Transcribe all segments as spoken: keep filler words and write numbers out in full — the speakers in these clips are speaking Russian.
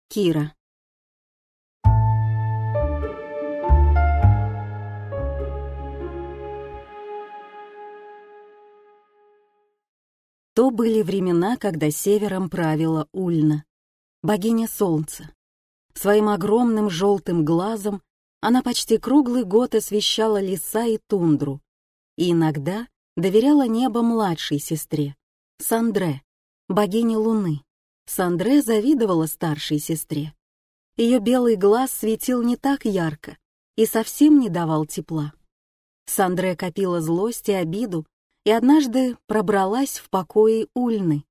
Кира. То были времена, когда севером правила Ульна, богиня солнца. Своим огромным желтым глазом она почти круглый год освещала леса и тундру, и иногда доверяла небо младшей сестре, Сандре, богине луны. Сандре завидовала старшей сестре. Ее белый глаз светил не так ярко и совсем не давал тепла. Сандре копила злость и обиду, и однажды пробралась в покои Ульны.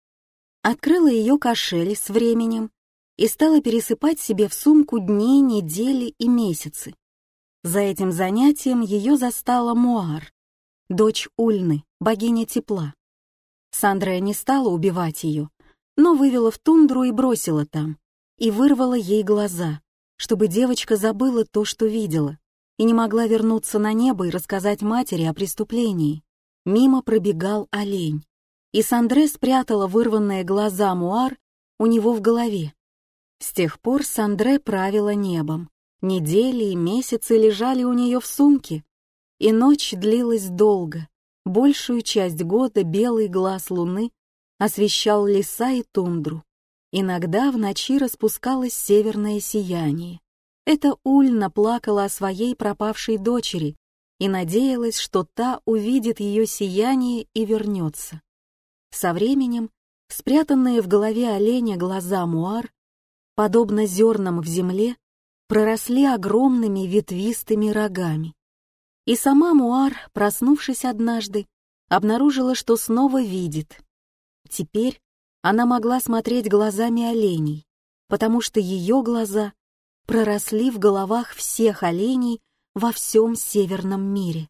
Открыла ее кошель с временем и стала пересыпать себе в сумку дни, недели и месяцы. За этим занятием ее застала Муар, дочь Ульны, богиня тепла. Сандре не стала убивать ее, но вывела в тундру и бросила там, и вырвала ей глаза, чтобы девочка забыла то, что видела, и не могла вернуться на небо и рассказать матери о преступлении. Мимо пробегал олень, и Сандре спрятала вырванные глаза Муар у него в голове. С тех пор Сандре правила небом. Недели и месяцы лежали у нее в сумке, и ночь длилась долго. Большую часть года белый глаз луны освещал леса и тундру. Иногда в ночи распускалось северное сияние. Это Ульна плакала о своей пропавшей дочери и надеялась, что та увидит ее сияние и вернется. Со временем спрятанные в голове оленя глаза Муар, подобно зернам в земле, проросли огромными ветвистыми рогами. И сама Муар, проснувшись однажды, обнаружила, что снова видит. Теперь она могла смотреть глазами оленей, потому что ее глаза проросли в головах всех оленей во всем северном мире.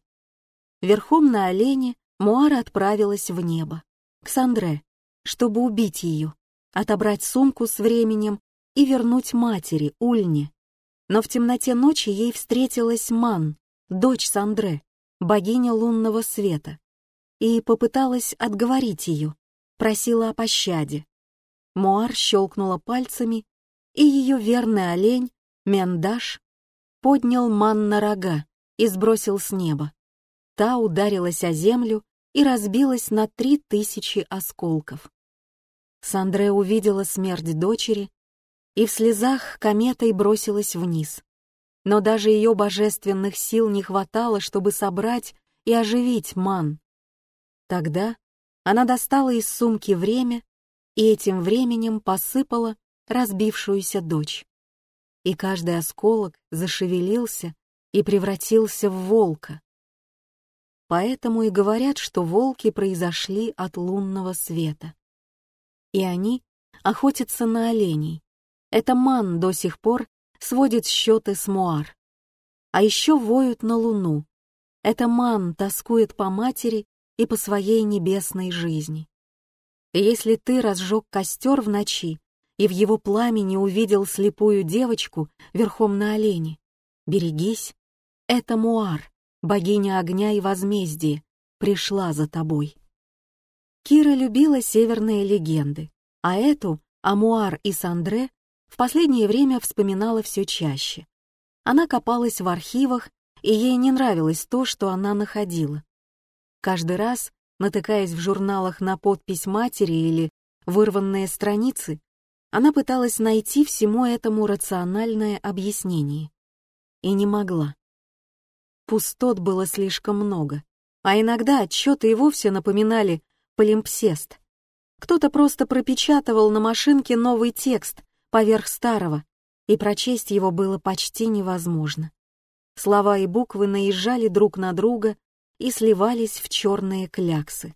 Верхом на олене Муар отправилась в небо, к Сандре, чтобы убить ее, отобрать сумку с временем и вернуть матери, Ульне. Но в темноте ночи ей встретилась Ман, дочь Сандре, богиня лунного света, и попыталась отговорить ее, просила о пощаде. Муар щелкнула пальцами, и ее верный олень, Мендаш, поднял Ман на рога и сбросил с неба. Та ударилась о землю и разбилась на три тысячи осколков. Сандре увидела смерть дочери и в слезах кометой бросилась вниз. Но даже ее божественных сил не хватало, чтобы собрать и оживить Ман. Тогда она достала из сумки время и этим временем посыпала разбившуюся дочь. И каждый осколок зашевелился и превратился в волка. Поэтому и говорят, что волки произошли от лунного света. И они охотятся на оленей. Это Ман до сих пор сводит счеты с Муар. А еще воют на луну. Это Ман тоскует по матери и по своей небесной жизни. И если ты разжег костер в ночи и в его пламени увидел слепую девочку верхом на олене, берегись, это Муар, богиня огня и возмездия, пришла за тобой. Кира любила северные легенды, а эту, о Муар и Сандре, в последнее время вспоминала все чаще. Она копалась в архивах, и ей не нравилось то, что она находила. Каждый раз, натыкаясь в журналах на подпись матери или вырванные страницы, она пыталась найти всему этому рациональное объяснение. И не могла. Пустот было слишком много, а иногда отчеты и вовсе напоминали палимпсест. Кто-то просто пропечатывал на машинке новый текст поверх старого, и прочесть его было почти невозможно. Слова и буквы наезжали друг на друга и сливались в черные кляксы.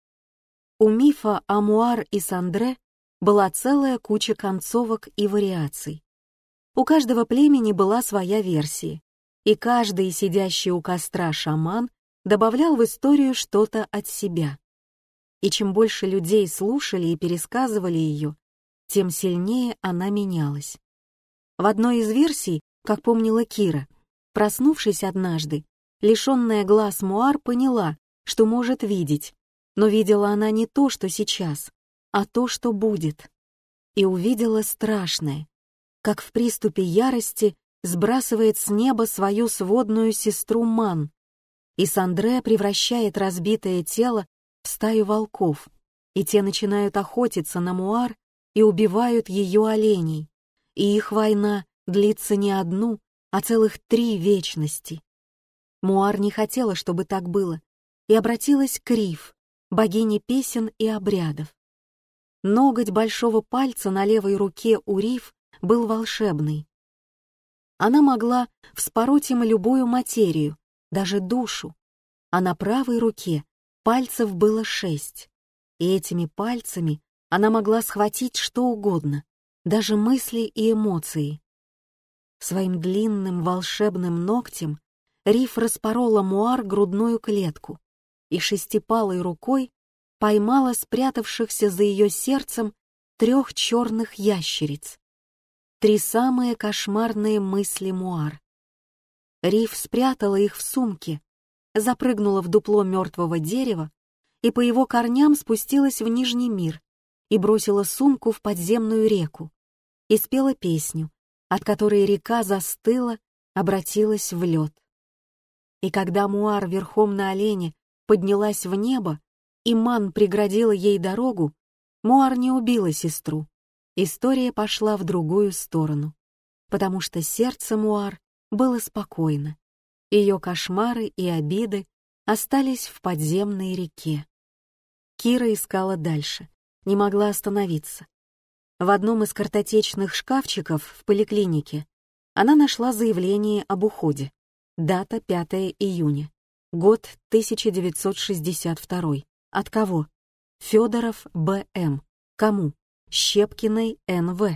У мифа о Муар и Сандре была целая куча концовок и вариаций. У каждого племени была своя версия, и каждый сидящий у костра шаман добавлял в историю что-то от себя. И чем больше людей слушали и пересказывали ее, тем сильнее она менялась. В одной из версий, как помнила Кира, проснувшись однажды, лишенная глаз Муар поняла, что может видеть, но видела она не то, что сейчас, а то, что будет. И увидела страшное, как в приступе ярости сбрасывает с неба свою сводную сестру Ман, и Сандре превращает разбитое тело в стаю волков, и те начинают охотиться на Муар и убивают ее оленей, и их война длится не одну, а целых три вечности. Муар не хотела, чтобы так было, и обратилась к Риф, богине песен и обрядов. Ноготь большого пальца на левой руке у Риф был волшебный. Она могла вспороть им любую материю, даже душу, а на правой руке пальцев было шесть, и этими пальцами она могла схватить что угодно, даже мысли и эмоции. Своим длинным волшебным ногтем Риф распорола Муар грудную клетку и шестипалой рукой поймала спрятавшихся за ее сердцем трех черных ящериц. Три самые кошмарные мысли Муар. Риф спрятала их в сумке, запрыгнула в дупло мертвого дерева и по его корням спустилась в Нижний мир и бросила сумку в подземную реку и спела песню, от которой река застыла, обратилась в лед. И когда Муар верхом на олене поднялась в небо, и Ман преградила ей дорогу, Муар не убила сестру. История пошла в другую сторону, потому что сердце Муар было спокойно. Ее кошмары и обиды остались в подземной реке. Кира искала дальше, не могла остановиться. В одном из картотечных шкафчиков в поликлинике она нашла заявление об уходе. Дата пятое июня. Год тысяча девятьсот шестьдесят второй. От кого? Федоров Б М. Кому? Щепкиной Н В.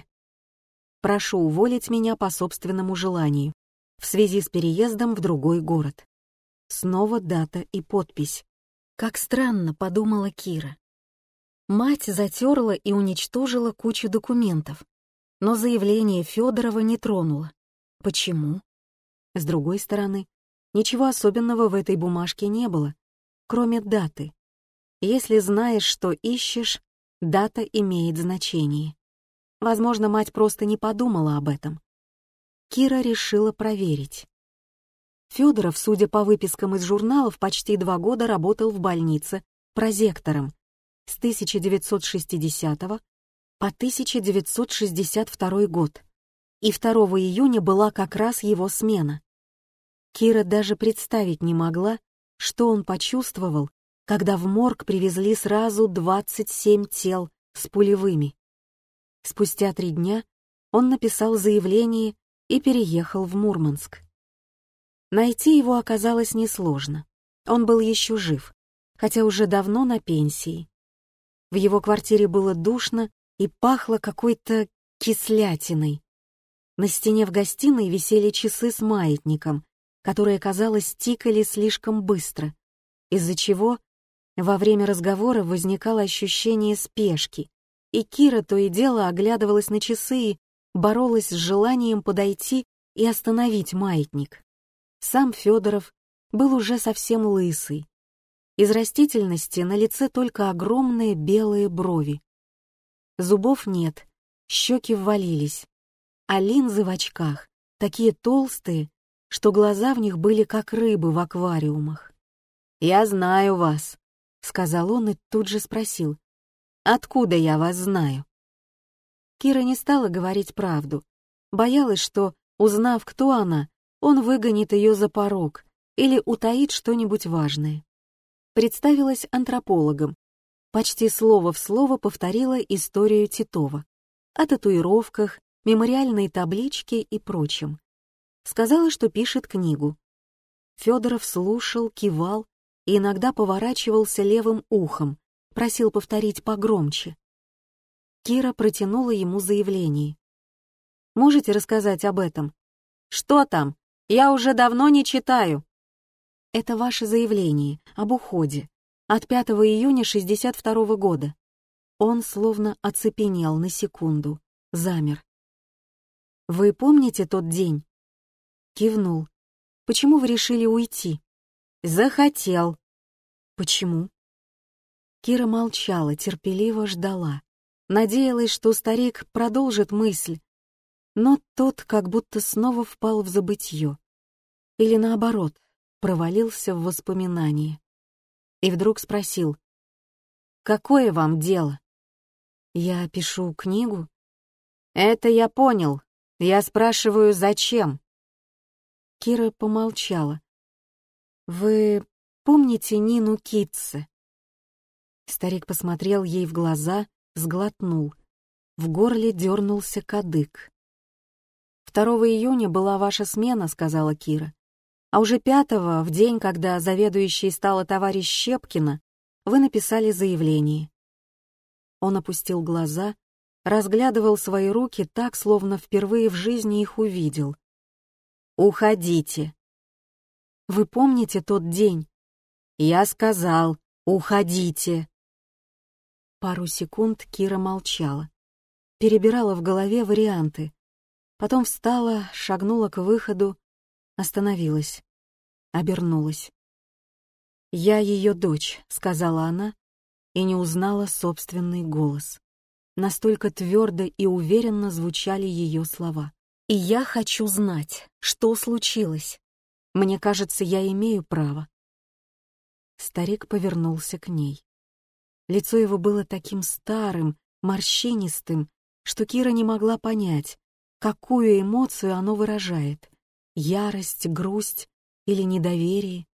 Прошу уволить меня по собственному желанию в связи с переездом в другой город. Снова дата и подпись. Как странно, подумала Кира. Мать затерла и уничтожила кучу документов, но заявление Федорова не тронула. Почему? С другой стороны, ничего особенного в этой бумажке не было, кроме даты. Если знаешь, что ищешь, дата имеет значение. Возможно, мать просто не подумала об этом. Кира решила проверить. Федоров, судя по выпискам из журналов, почти два года работал в больнице прозектором с тысяча девятьсот шестидесятого по тысяча девятьсот шестьдесят второй год, и второго июня была как раз его смена. Кира даже представить не могла, что он почувствовал, когда в морг привезли сразу двадцать семь тел с пулевыми. Спустя три дня он написал заявление и переехал в Мурманск. Найти его оказалось несложно. Он был еще жив, хотя уже давно на пенсии. В его квартире было душно и пахло какой-то кислятиной. На стене в гостиной висели часы с маятником, которые, казалось, тикали слишком быстро, из-за чего во время разговора возникало ощущение спешки, и Кира то и дело оглядывалась на часы и боролась с желанием подойти и остановить маятник. Сам Федоров был уже совсем лысый. Из растительности на лице только огромные белые брови. Зубов нет, щеки ввалились, а линзы в очках такие толстые, что глаза в них были как рыбы в аквариумах. «Я знаю вас», — сказал он и тут же спросил, «откуда я вас знаю?» Кира не стала говорить правду, боялась, что, узнав, кто она, он выгонит ее за порог или утаит что-нибудь важное. Представилась антропологом, почти слово в слово повторила историю Титова о татуировках, мемориальной табличке и прочем. Сказала, что пишет книгу. Федоров слушал, кивал и иногда поворачивался левым ухом, просил повторить погромче. Кира протянула ему заявление. «Можете рассказать об этом?» «Что там? Я уже давно не читаю». «Это ваше заявление об уходе от пятого июня шестьдесят второго года». Он словно оцепенел на секунду, замер. «Вы помните тот день?» Кивнул. «Почему вы решили уйти?» «Захотел». «Почему?» Кира молчала, терпеливо ждала. Надеялась, что старик продолжит мысль. Но тот как будто снова впал в забытье. Или наоборот, провалился в воспоминания. И вдруг спросил: «Какое вам дело?» «Я пишу книгу». «Это я понял. Я спрашиваю, зачем?» Кира помолчала. «Вы помните Нину Китце?» Старик посмотрел ей в глаза, сглотнул. В горле дернулся кадык. «Второго июня была ваша смена», — сказала Кира. «А уже пятого, в день, когда заведующей стала товарищ Щепкина, вы написали заявление». Он опустил глаза, разглядывал свои руки так, словно впервые в жизни их увидел. «Уходите». «Вы помните тот день?» «Я сказал, уходите». Пару секунд Кира молчала, перебирала в голове варианты. Потом встала, шагнула к выходу, остановилась, обернулась. «Я ее дочь», — сказала она, и не узнала собственный голос. Настолько твердо и уверенно звучали ее слова. «И я хочу знать, что случилось. Мне кажется, я имею право». Старик повернулся к ней. Лицо его было таким старым, морщинистым, что Кира не могла понять, какую эмоцию оно выражает — ярость, грусть или недоверие.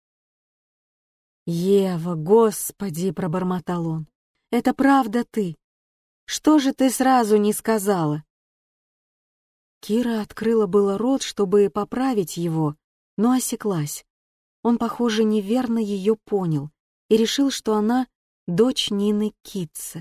«Ева, Господи!» — пробормотал он. «Это правда ты? Что же ты сразу не сказала?» Кира открыла было рот, чтобы поправить его, но осеклась. Он, похоже, неверно ее понял и решил, что она дочь Нины Китце.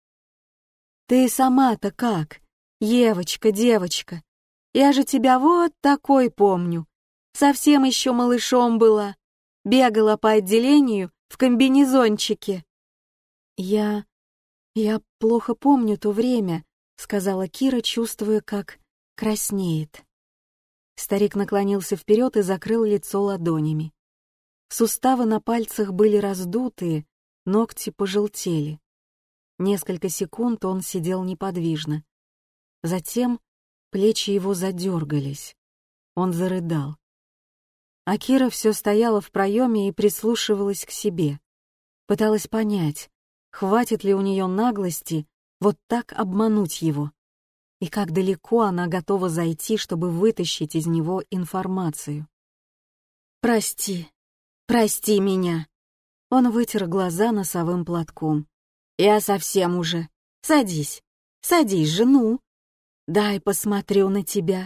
«Ты сама-то как? Евочка, девочка, я же тебя вот такой помню. Совсем еще малышом была, бегала по отделению в комбинезончике». «Я... я плохо помню то время», — сказала Кира, чувствуя, как краснеет. Старик наклонился вперед и закрыл лицо ладонями. Суставы на пальцах были раздутые, ногти пожелтели. Несколько секунд он сидел неподвижно. Затем плечи его задергались. Он зарыдал. А Кира все стояла в проеме и прислушивалась к себе. Пыталась понять, хватит ли у нее наглости вот так обмануть его, и как далеко она готова зайти, чтобы вытащить из него информацию. «Прости, прости меня!» Он вытер глаза носовым платком. «Я совсем уже. Садись, садись, жену. Дай посмотрю на тебя».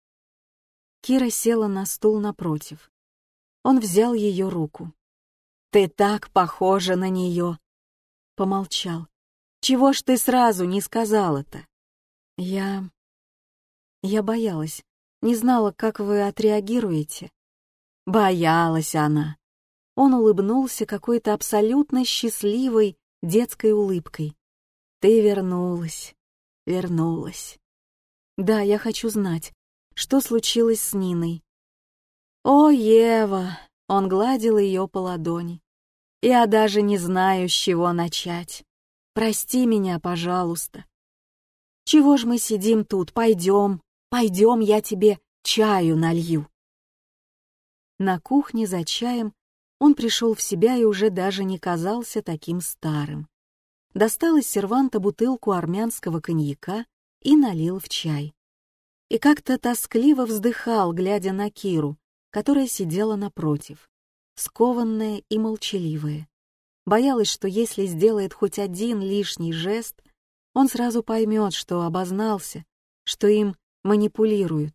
Кира села на стул напротив. Он взял ее руку. «Ты так похожа на нее!» Помолчал. «Чего ж ты сразу не сказала-то?» «Я... я боялась, не знала, как вы отреагируете». Боялась она. Он улыбнулся какой-то абсолютно счастливой детской улыбкой. «Ты вернулась, вернулась. Да, я хочу знать, что случилось с Ниной». «О, Ева!» — он гладил ее по ладони. «Я даже не знаю, с чего начать. Прости меня, пожалуйста. Чего ж мы сидим тут? Пойдем, пойдем, я тебе чаю налью». На кухне за чаем он пришел в себя и уже даже не казался таким старым. Достал из серванта бутылку армянского коньяка и налил в чай. И как-то тоскливо вздыхал, глядя на Киру, которая сидела напротив, скованная и молчаливая. Боялась, что если сделает хоть один лишний жест, он сразу поймет, что обознался, что им манипулируют.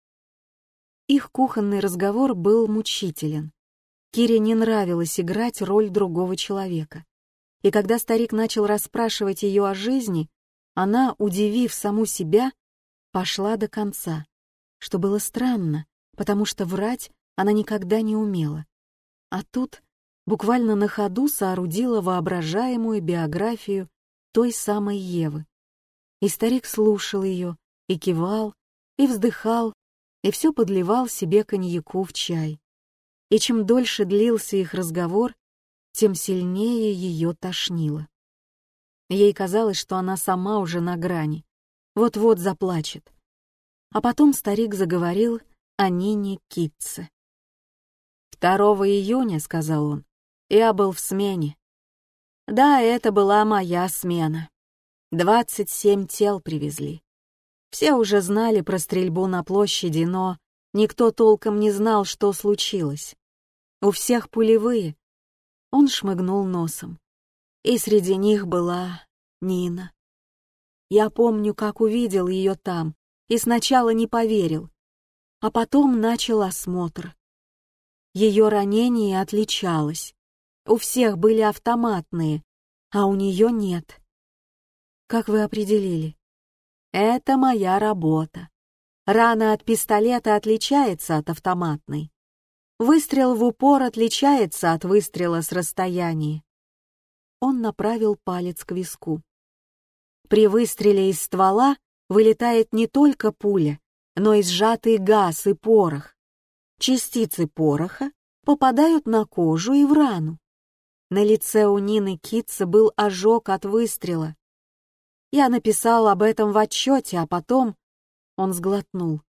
Их кухонный разговор был мучителен. Кире не нравилось играть роль другого человека. И когда старик начал расспрашивать ее о жизни, она, удивив саму себя, пошла до конца, что было странно, потому что врать она никогда не умела. А тут буквально на ходу соорудила воображаемую биографию той самой Евы. И старик слушал ее, и кивал, и вздыхал, и все подливал себе коньяку в чай. И чем дольше длился их разговор, тем сильнее ее тошнило. Ей казалось, что она сама уже на грани, вот-вот заплачет. А потом старик заговорил о Нине Китце. «Второго июня, — сказал он, — я был в смене. Да, это была моя смена. Двадцать семь тел привезли. Все уже знали про стрельбу на площади, но никто толком не знал, что случилось. У всех пулевые». Он шмыгнул носом. И среди них была Нина. Я помню, как увидел ее там, и сначала не поверил, а потом начал осмотр. Ее ранение отличалось. У всех были автоматные, а у нее нет. Как вы определили? Это моя работа. Рана от пистолета отличается от автоматной. Выстрел в упор отличается от выстрела с расстояния. Он направил палец к виску. При выстреле из ствола вылетает не только пуля, но и сжатый газ и порох. Частицы пороха попадают на кожу и в рану. На лице у Нины Китце был ожог от выстрела. Я написал об этом в отчете, а потом он сглотнул.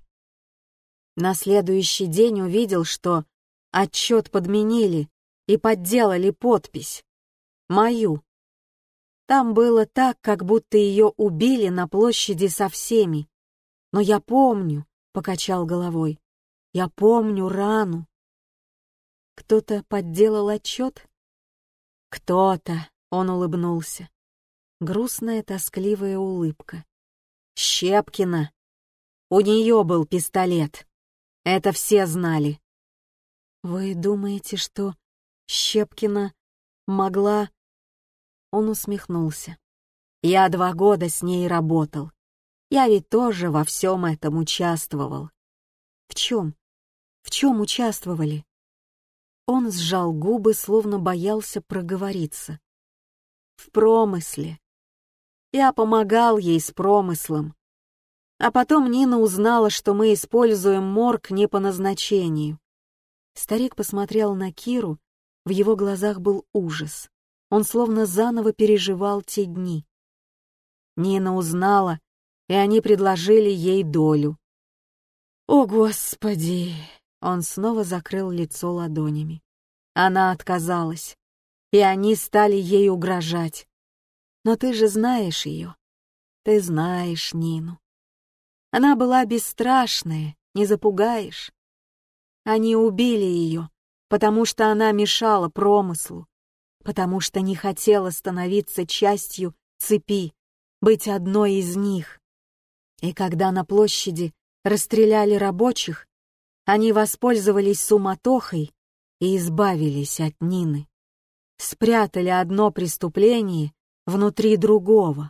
На следующий день увидел, что отчет подменили и подделали подпись. Мою. Там было так, как будто ее убили на площади со всеми. Но я помню, — покачал головой, — я помню рану. Кто-то подделал отчет? Кто-то, — он улыбнулся. Грустная, тоскливая улыбка. Щепкина. У нее был пистолет. Это все знали. Вы думаете, что Щепкина могла... Он усмехнулся. Я два года с ней работал. Я ведь тоже во всем этом участвовал. В чем? В чем участвовали? Он сжал губы, словно боялся проговориться. В промысле. Я помогал ей с промыслом. А потом Нина узнала, что мы используем морг не по назначению. Старик посмотрел на Киру, в его глазах был ужас. Он словно заново переживал те дни. Нина узнала, и они предложили ей долю. «О, Господи!» Он снова закрыл лицо ладонями. Она отказалась, и они стали ей угрожать. Но ты же знаешь ее. Ты знаешь Нину. Она была бесстрашная, не запугаешь. Они убили ее, потому что она мешала промыслу, потому что не хотела становиться частью цепи, быть одной из них. И когда на площади расстреляли рабочих, они воспользовались суматохой и избавились от Нины. Спрятали одно преступление внутри другого.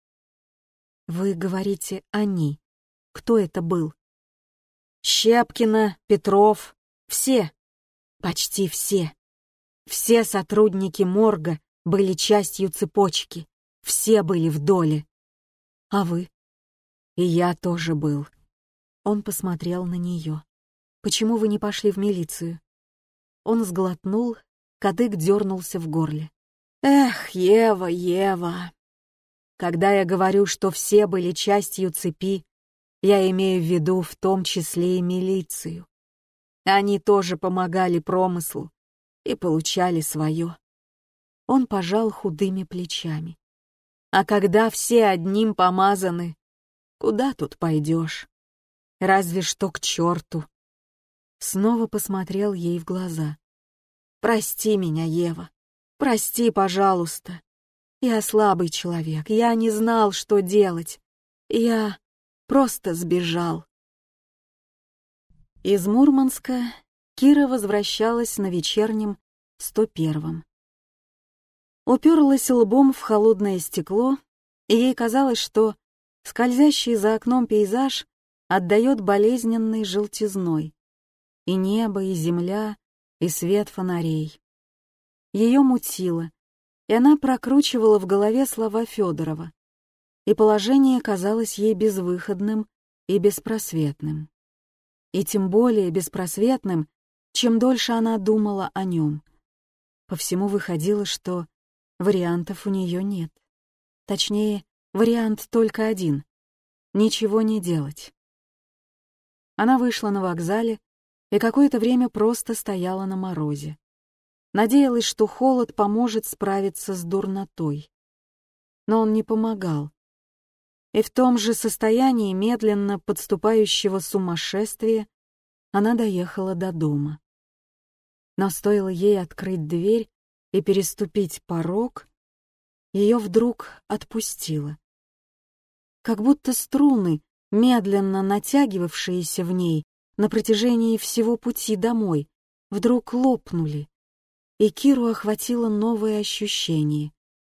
Вы говорите «они». Кто это был? Щепкина, Петров, все, почти все. Все сотрудники морга были частью цепочки, все были в доле. А вы? И я тоже был. Он посмотрел на нее. Почему вы не пошли в милицию? Он сглотнул, кадык дернулся в горле. Эх, Ева, Ева. Когда я говорю, что все были частью цепи, я имею в виду в том числе и милицию. Они тоже помогали промыслу и получали свое. Он пожал худыми плечами. А когда все одним помазаны, куда тут пойдешь? Разве что к черту. Снова посмотрел ей в глаза. Прости меня, Ева. Прости, пожалуйста. Я слабый человек, я не знал, что делать. Я просто сбежал. Из Мурманска Кира возвращалась на вечернем сто первом. Уперлась лбом в холодное стекло, и ей казалось, что скользящий за окном пейзаж отдает болезненной желтизной. И небо, и земля, и свет фонарей. Ее мутило, и она прокручивала в голове слова Федорова, и положение казалось ей безвыходным и беспросветным. И тем более беспросветным, чем дольше она думала о нем. По всему выходило, что вариантов у нее нет. Точнее, вариант только один — ничего не делать. Она вышла на вокзале и какое-то время просто стояла на морозе. Надеялась, что холод поможет справиться с дурнотой. Но он не помогал. И в том же состоянии медленно подступающего сумасшествия она доехала до дома. Но стоило ей открыть дверь и переступить порог, ее вдруг отпустило. Как будто струны, медленно натягивавшиеся в ней на протяжении всего пути домой, вдруг лопнули, и Киру охватило новое ощущение.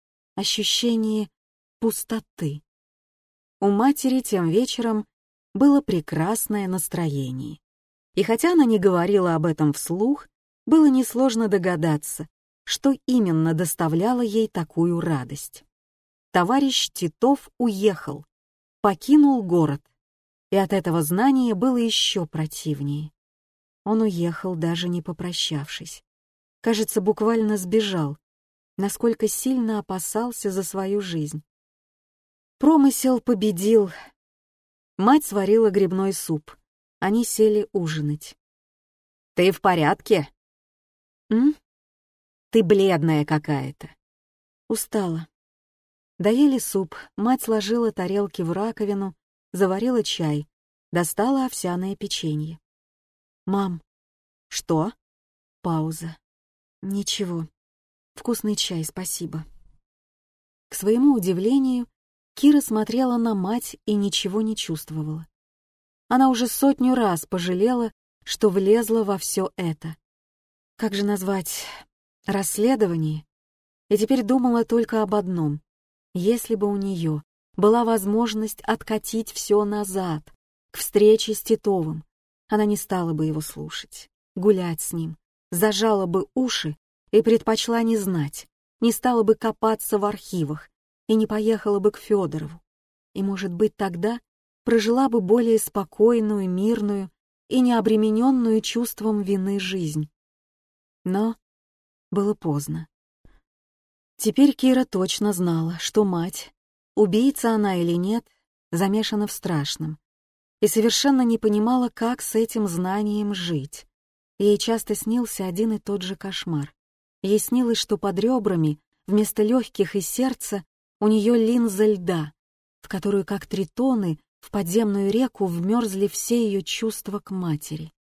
Ощущение пустоты. У матери тем вечером было прекрасное настроение. И хотя она не говорила об этом вслух, было несложно догадаться, что именно доставляло ей такую радость. Товарищ Титов уехал, покинул город, и от этого знания было еще противнее. Он уехал, даже не попрощавшись. Кажется, буквально сбежал, насколько сильно опасался за свою жизнь. Промысел победил. Мать сварила грибной суп. Они сели ужинать. «Ты в порядке?» «М? Ты бледная какая-то». Устала. Доели суп, мать сложила тарелки в раковину, заварила чай, достала овсяное печенье. «Мам». «Что?» Пауза. «Ничего. Вкусный чай, спасибо». К своему удивлению, Кира смотрела на мать и ничего не чувствовала. Она уже сотню раз пожалела, что влезла во все это. Как же назвать? Расследование? И теперь думала только об одном. Если бы у нее была возможность откатить все назад, к встрече с Титовым, она не стала бы его слушать, гулять с ним, зажала бы уши и предпочла не знать, не стала бы копаться в архивах и не поехала бы к Федорову. И, может быть, тогда прожила бы более спокойную, мирную и необремененную чувством вины жизнь. Но было поздно. Теперь Кира точно знала, что мать, убийца она или нет, замешана в страшном, и совершенно не понимала, как с этим знанием жить. Ей часто снился один и тот же кошмар. Ей снилось, что под ребрами, вместо легких и сердца, у нее линза льда, в которую, как тритоны, в подземную реку вмерзли все ее чувства к матери.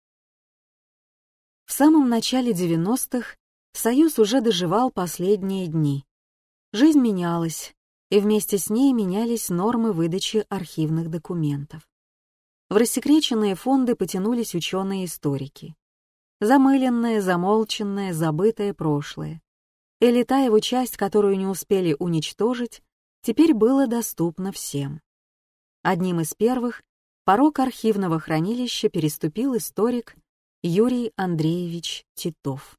В самом начале девяностых Союз уже доживал последние дни. Жизнь менялась, и вместе с ней менялись нормы выдачи архивных документов. В рассекреченные фонды потянулись ученые-историки. Замыленное, замолченное, забытое прошлое. Или та его часть, которую не успели уничтожить, теперь было доступно всем. Одним из первых порог архивного хранилища переступил историк Юрий Андреевич Титов.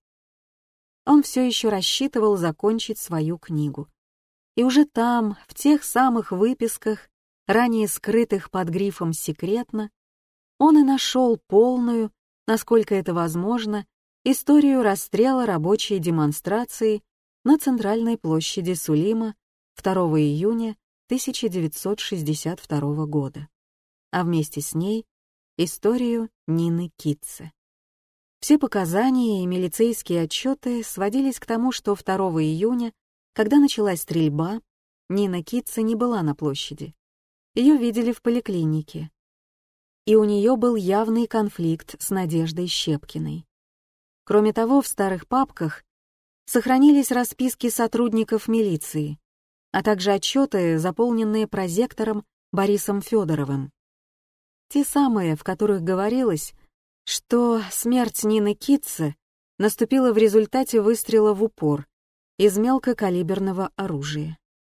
Он все еще рассчитывал закончить свою книгу. И уже там, в тех самых выписках, ранее скрытых под грифом «секретно», он и нашел полную, насколько это возможно, историю расстрела рабочей демонстрации на центральной площади Сулима второго июня тысяча девятьсот шестьдесят второго года, а вместе с ней историю Нины Китце. Все показания и милицейские отчеты сводились к тому, что второго июня, когда началась стрельба, Нина Китце не была на площади. Ее видели в поликлинике. И у нее был явный конфликт с Надеждой Щепкиной. Кроме того, в старых папках сохранились расписки сотрудников милиции, а также отчеты, заполненные прозектором Борисом Федоровым. Те самые, в которых говорилось, что смерть Нины Китце наступила в результате выстрела в упор из мелкокалиберного оружия.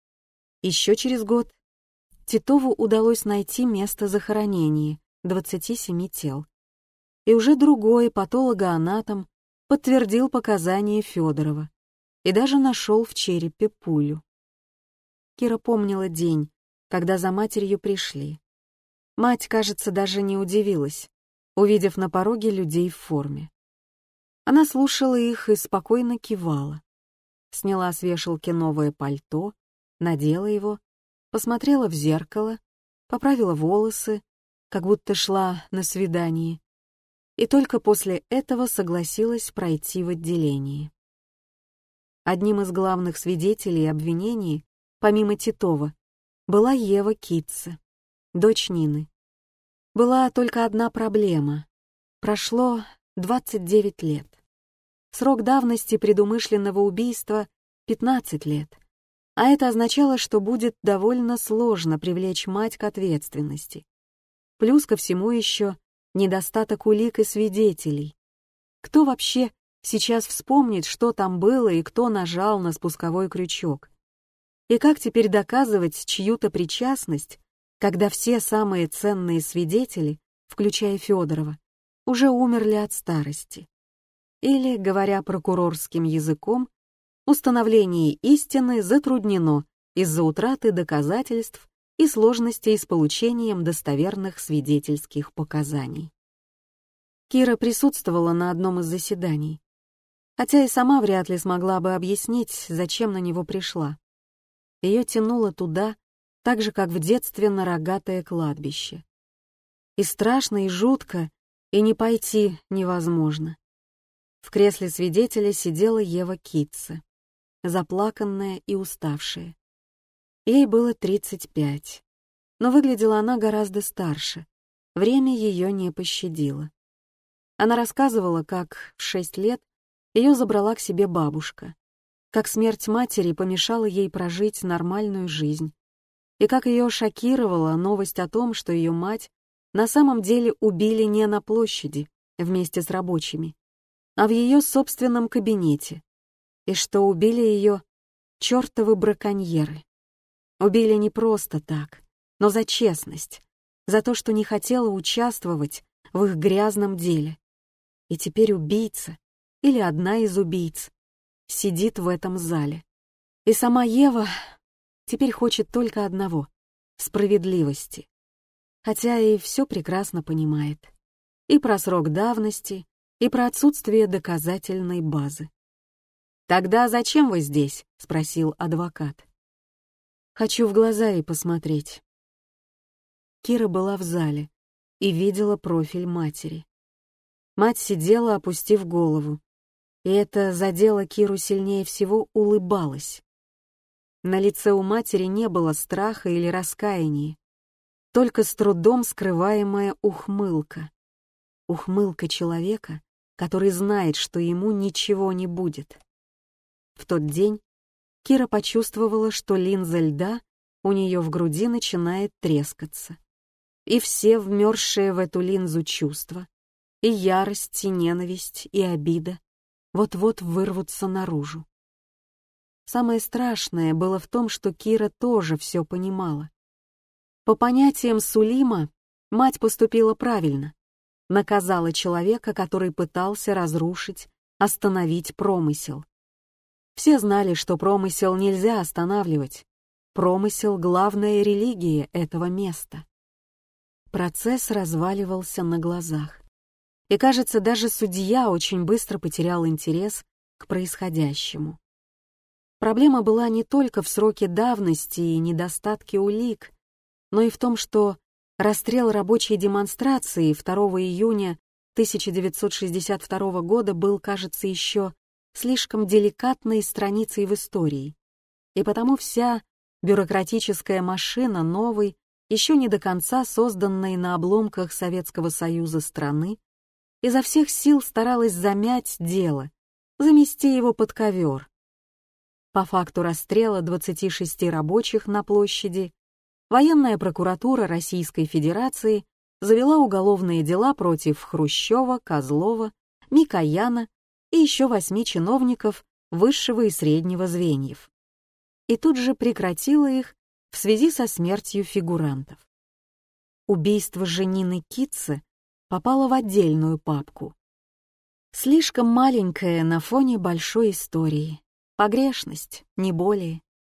Еще через год Титову удалось найти место захоронения двадцати семи тел. И уже другой патологоанатом подтвердил показания Федорова и даже нашел в черепе пулю. Кира помнила день, когда за матерью пришли. Мать, кажется, даже не удивилась, увидев на пороге людей в форме. Она слушала их и спокойно кивала. Сняла с вешалки новое пальто, надела его, посмотрела в зеркало, поправила волосы, как будто шла на свидание, и только после этого согласилась пройти в отделение. Одним из главных свидетелей обвинений, помимо Титова, была Ева Китце, дочь Нины. Была только одна проблема. Прошло двадцать девять лет. Срок давности предумышленного убийства — пятнадцать лет. А это означало, что будет довольно сложно привлечь мать к ответственности. Плюс ко всему еще недостаток улик и свидетелей. Кто вообще сейчас вспомнит, что там было и кто нажал на спусковой крючок? И как теперь доказывать чью-то причастность, когда все самые ценные свидетели, включая Федорова, уже умерли от старости? Или, говоря прокурорским языком, установление истины затруднено из-за утраты доказательств и сложностей с получением достоверных свидетельских показаний. Кира присутствовала на одном из заседаний, хотя и сама вряд ли смогла бы объяснить, зачем на него пришла. Ее тянуло туда, так же, как в детстве на рогатое кладбище. И страшно, и жутко, и не пойти невозможно. В кресле свидетеля сидела Ева Китце, заплаканная и уставшая. Ей было тридцать пять, но выглядела она гораздо старше, время ее не пощадило. Она рассказывала, как в шесть лет ее забрала к себе бабушка, как смерть матери помешала ей прожить нормальную жизнь, и как ее шокировала новость о том, что ее мать на самом деле убили не на площади вместе с рабочими, а в ее собственном кабинете, и что убили ее чертовы браконьеры. Убили не просто так, но за честность, за то, что не хотела участвовать в их грязном деле. И теперь убийца, или одна из убийц, сидит в этом зале. И сама Ева теперь хочет только одного — справедливости. Хотя и все прекрасно понимает. И про срок давности, и про отсутствие доказательной базы. «Тогда зачем вы здесь?» — спросил адвокат. «Хочу в глаза ей посмотреть». Кира была в зале и видела профиль матери. Мать сидела, опустив голову, и это задело Киру сильнее всего, улыбалась. На лице у матери не было страха или раскаяния, только с трудом скрываемая ухмылка. Ухмылка человека, который знает, что ему ничего не будет. В тот день Кира почувствовала, что линза льда у нее в груди начинает трескаться. И все вмерзшие в эту линзу чувства, и ярость, и ненависть, и обида вот-вот вырвутся наружу. Самое страшное было в том, что Кира тоже все понимала. По понятиям Сулима, мать поступила правильно, наказала человека, который пытался разрушить, остановить промысел. Все знали, что промысел нельзя останавливать. Промысел — главная религия этого места. Процесс разваливался на глазах. И, кажется, даже судья очень быстро потерял интерес к происходящему. Проблема была не только в сроке давности и недостатке улик, но и в том, что расстрел рабочей демонстрации второго июня тысяча девятьсот шестьдесят второго года был, кажется, еще слишком деликатной страницей в истории, и потому вся бюрократическая машина новой, еще не до конца созданной на обломках Советского Союза страны, изо всех сил старалась замять дело, замести его под ковер. По факту расстрела двадцати шести рабочих на площади, военная прокуратура Российской Федерации завела уголовные дела против Хрущева, Козлова, Микояна и еще восьми чиновников высшего и среднего звеньев. И тут же прекратила их в связи со смертью фигурантов. Убийство Нины Китце попало в отдельную папку. Слишком маленькая на фоне большой истории. Погрешность, не более.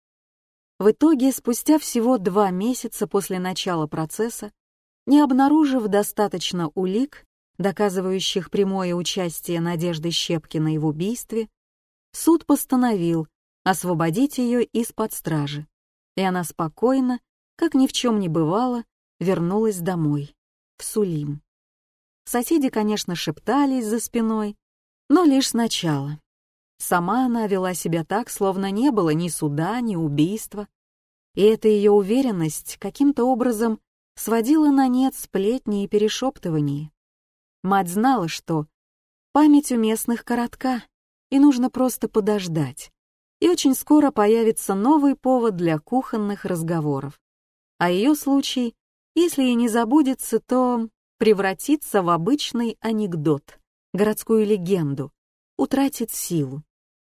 В итоге, спустя всего два месяца после начала процесса, не обнаружив достаточно улик, доказывающих прямое участие Надежды Щепкиной в убийстве, суд постановил освободить ее из-под стражи, и она спокойно, как ни в чем не бывало, вернулась домой. в Сулим. Соседи, конечно, шептались за спиной, но лишь сначала. Сама она вела себя так, словно не было ни суда, ни убийства, и эта ее уверенность каким-то образом сводила на нет сплетни и перешептывания. Мать знала, что память у местных коротка, и нужно просто подождать, и очень скоро появится новый повод для кухонных разговоров. А ее случай, если и не забудется, то превратится в обычный анекдот, городскую легенду, утратит силу.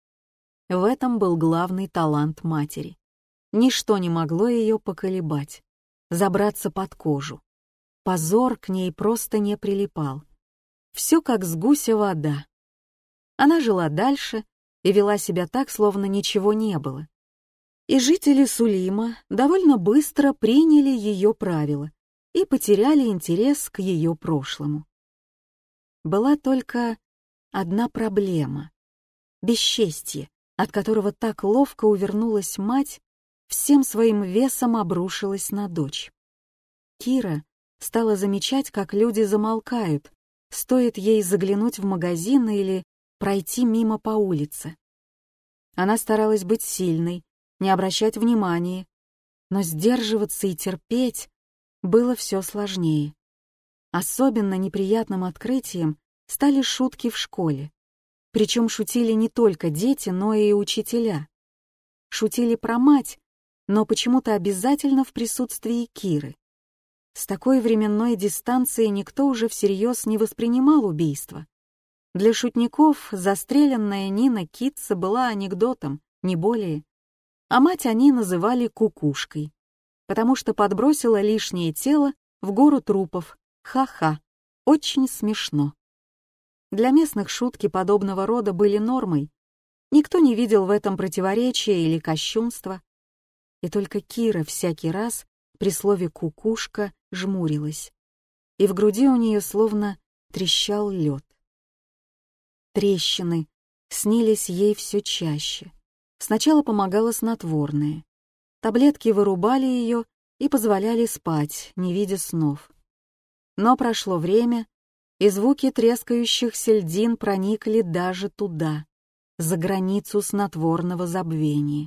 В этом был главный талант матери. Ничто не могло ее поколебать, забраться под кожу. Позор к ней просто не прилипал. Все как с гуся вода. Она жила дальше и вела себя так, словно ничего не было. И жители Сулима довольно быстро приняли ее правила и потеряли интерес к ее прошлому. Была только одна проблема — бесчестье, от которого так ловко увернулась мать, всем своим весом обрушилась на дочь. Кира стала замечать, как люди замолкают, стоит ей заглянуть в магазин или пройти мимо по улице. Она старалась быть сильной, не обращать внимания, но сдерживаться и терпеть было все сложнее. Особенно неприятным открытием стали шутки в школе. Причем шутили не только дети, но и учителя. Шутили про мать, но почему-то обязательно в присутствии Киры. С такой временной дистанцией никто уже всерьез не воспринимал убийство. Для шутников застреленная Нина Китца была анекдотом, не более. А мать они называли кукушкой, потому что подбросила лишнее тело в гору трупов. Ха-ха, очень смешно. Для местных шутки подобного рода были нормой. Никто не видел в этом противоречия или кощунства. И только Кира всякий раз при слове «кукушка» жмурилась, и в груди у нее словно трещал лед. Трещины снились ей все чаще. Сначала помогало снотворное. Таблетки вырубали ее и позволяли спать, не видя снов. Но прошло время, и звуки трескающихся льдин проникли даже туда, за границу снотворного забвения.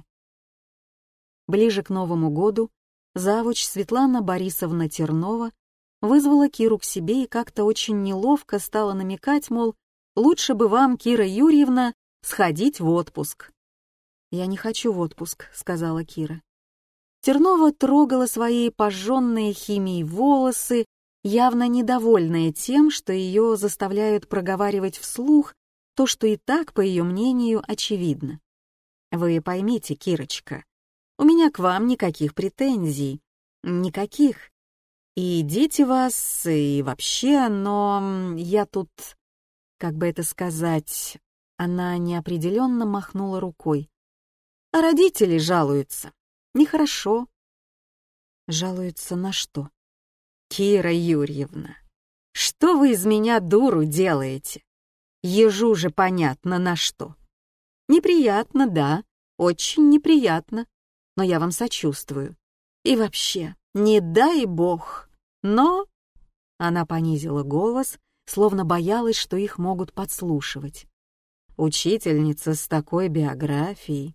Ближе к Новому году завуч Светлана Борисовна Тернова вызвала Киру к себе и как-то очень неловко стала намекать, мол, лучше бы вам, Кира Юрьевна, сходить в отпуск. «Я не хочу в отпуск», — сказала Кира. Тернова трогала свои пожженные химией волосы, явно недовольная тем, что ее заставляют проговаривать вслух то, что и так, по ее мнению, очевидно. «Вы поймите, Кирочка, у меня к вам никаких претензий, никаких. И дети вас, и вообще, но я тут, как бы это сказать...» Она неопределенно махнула рукой. «А родители жалуются. Нехорошо». «Жалуются на что?» «Кира Юрьевна, что вы из меня дуру делаете? Ежу же понятно на что. Неприятно, да, очень неприятно, но я вам сочувствую. И вообще, не дай бог, но...» Она понизила голос, словно боялась, что их могут подслушивать. «Учительница с такой биографией.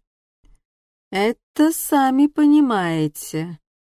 Это сами понимаете».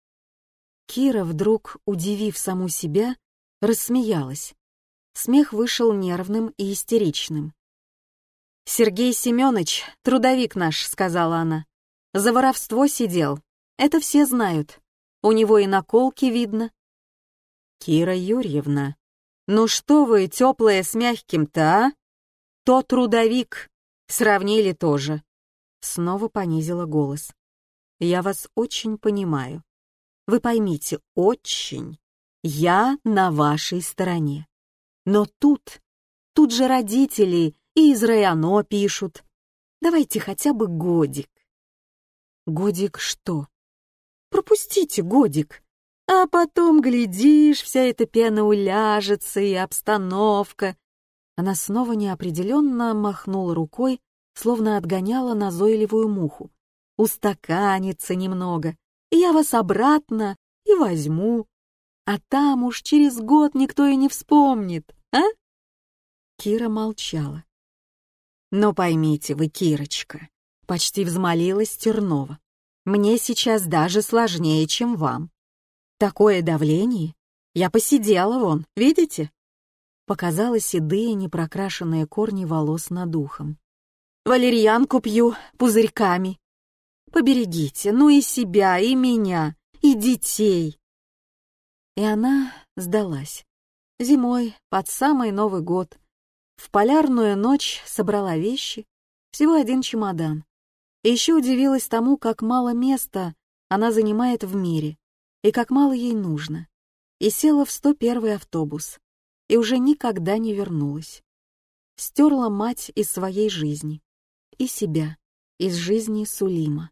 Кира, вдруг удивив саму себя, рассмеялась. Смех вышел нервным и истеричным. «Сергей Семенович, трудовик наш», — сказала она. «За воровство сидел. Это все знают. У него и наколки видно». «Кира Юрьевна, ну что вы теплое с мягким-то, а? То трудовик. Сравнили тоже». Снова понизила голос. «Я вас очень понимаю. Вы поймите, очень. Я на вашей стороне. Но тут, тут же родители и из районо пишут. Давайте хотя бы годик». «Годик что?» «Пропустите годик. А потом, глядишь, вся эта пена уляжется и обстановка». Она снова неопределенно махнула рукой, словно отгоняла назойливую муху. «Устаканится немного, и я вас обратно и возьму». А там уж через год никто и не вспомнит, а?» Кира молчала. «Но поймите вы, Кирочка», — почти взмолилась Тернова, «мне сейчас даже сложнее, чем вам. Такое давление. Я посидела вон, видите?» Показала седые непрокрашенные корни волос над ухом. «Валерьянку пью пузырьками. Поберегите, ну и себя, и меня, и детей». И она сдалась. Зимой, под самый Новый год, в полярную ночь собрала вещи, всего один чемодан. И еще удивилась тому, как мало места она занимает в мире, и как мало ей нужно. И села в сто первый автобус, и уже никогда не вернулась. Стерла мать из своей жизни, и себя из жизни Сулима.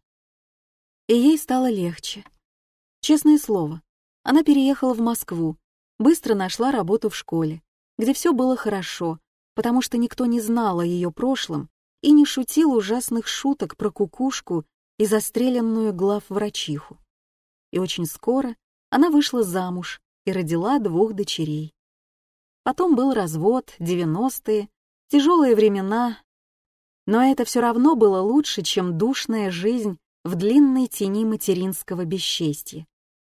И ей стало легче. Честное слово, она переехала в Москву, быстро нашла работу в школе, где все было хорошо, потому что никто не знал о ее прошлом и не шутил ужасных шуток про кукушку и застреленную главврачиху. И очень скоро она вышла замуж и родила двух дочерей. Потом был развод, девяностые, тяжелые времена, но это все равно было лучше, чем душная жизнь в длинной тени материнского бесчестья.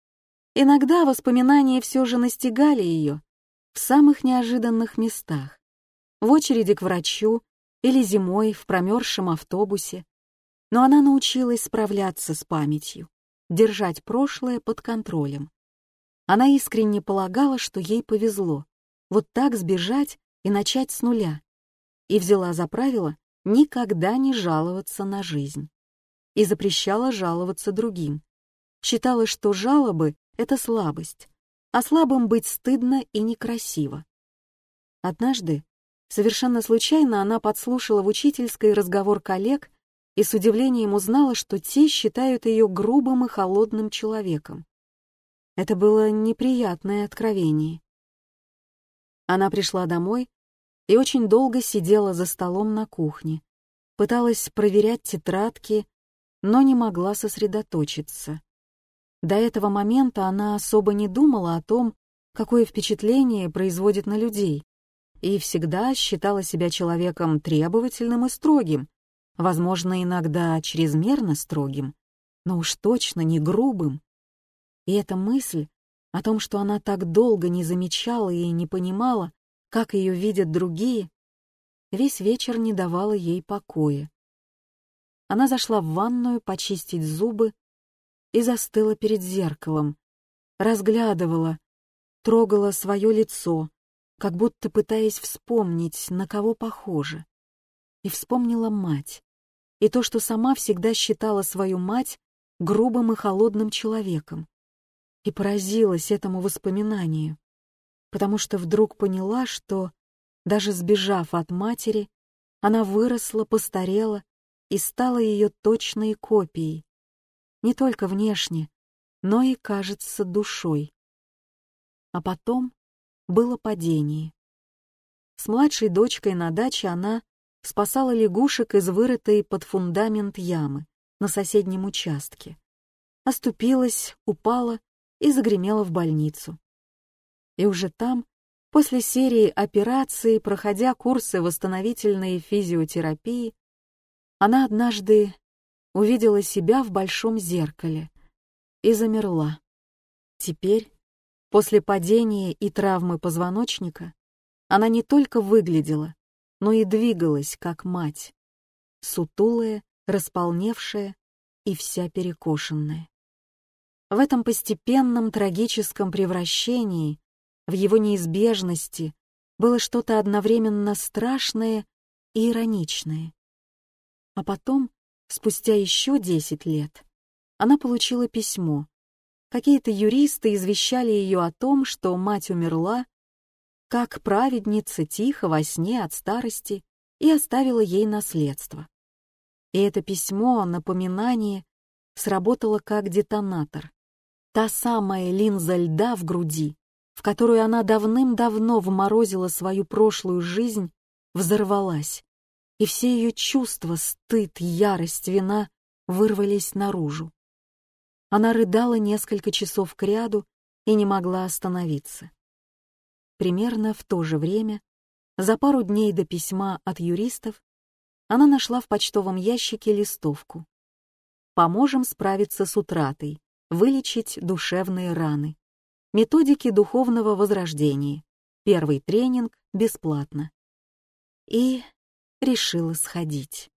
Иногда воспоминания все же настигали ее в самых неожиданных местах, в очереди к врачу или зимой в промерзшем автобусе, но она научилась справляться с памятью, держать прошлое под контролем. Она искренне полагала, что ей повезло вот так сбежать и начать с нуля, и взяла за правило никогда не жаловаться на жизнь. И запрещала жаловаться другим. Считала, что жалобы — это слабость, а слабым быть стыдно и некрасиво. Однажды, совершенно случайно, она подслушала в учительской разговор коллег и с удивлением узнала, что те считают ее грубым и холодным человеком. Это было неприятное откровение. Она пришла домой и очень долго сидела за столом на кухне, пыталась проверять тетрадки, но не могла сосредоточиться. До этого момента она особо не думала о том, какое впечатление производит на людей, и всегда считала себя человеком требовательным и строгим, возможно, иногда чрезмерно строгим, но уж точно не грубым. И эта мысль о том, что она так долго не замечала и не понимала, как ее видят другие, весь вечер не давала ей покоя. Она зашла в ванную почистить зубы и застыла перед зеркалом, разглядывала, трогала свое лицо, как будто пытаясь вспомнить, на кого похоже. И вспомнила мать, и то, что сама всегда считала свою мать грубым и холодным человеком. И поразилась этому воспоминанию, потому что вдруг поняла, что, даже сбежав от матери, она выросла, постарела и стала ее точной копией, не только внешне, но и, кажется, душой. А потом было падение. С младшей дочкой на даче она спасала лягушек из вырытой под фундамент ямы на соседнем участке. Оступилась, упала и загремела в больницу. И уже там, после серии операций, проходя курсы восстановительной физиотерапии, она однажды увидела себя в большом зеркале и замерла. Теперь, после падения и травмы позвоночника, она не только выглядела, но и двигалась, как мать, сутулая, располневшая и вся перекошенная. В этом постепенном трагическом превращении, в его неизбежности, было что-то одновременно страшное и ироничное. А потом, спустя еще десять лет, она получила письмо. Какие-то юристы извещали ее о том, что мать умерла, как праведница тихо во сне от старости, и оставила ей наследство. И это письмо, напоминание, сработало как детонатор. Та самая линза льда в груди, в которую она давным-давно вморозила свою прошлую жизнь, взорвалась, и все ее чувства, стыд, ярость, вина вырвались наружу. Она рыдала несколько часов кряду и не могла остановиться. Примерно в то же время, за пару дней до письма от юристов, она нашла в почтовом ящике листовку. «Поможем справиться с утратой, вылечить душевные раны. Методики духовного возрождения. Первый тренинг бесплатно». И решила сходить.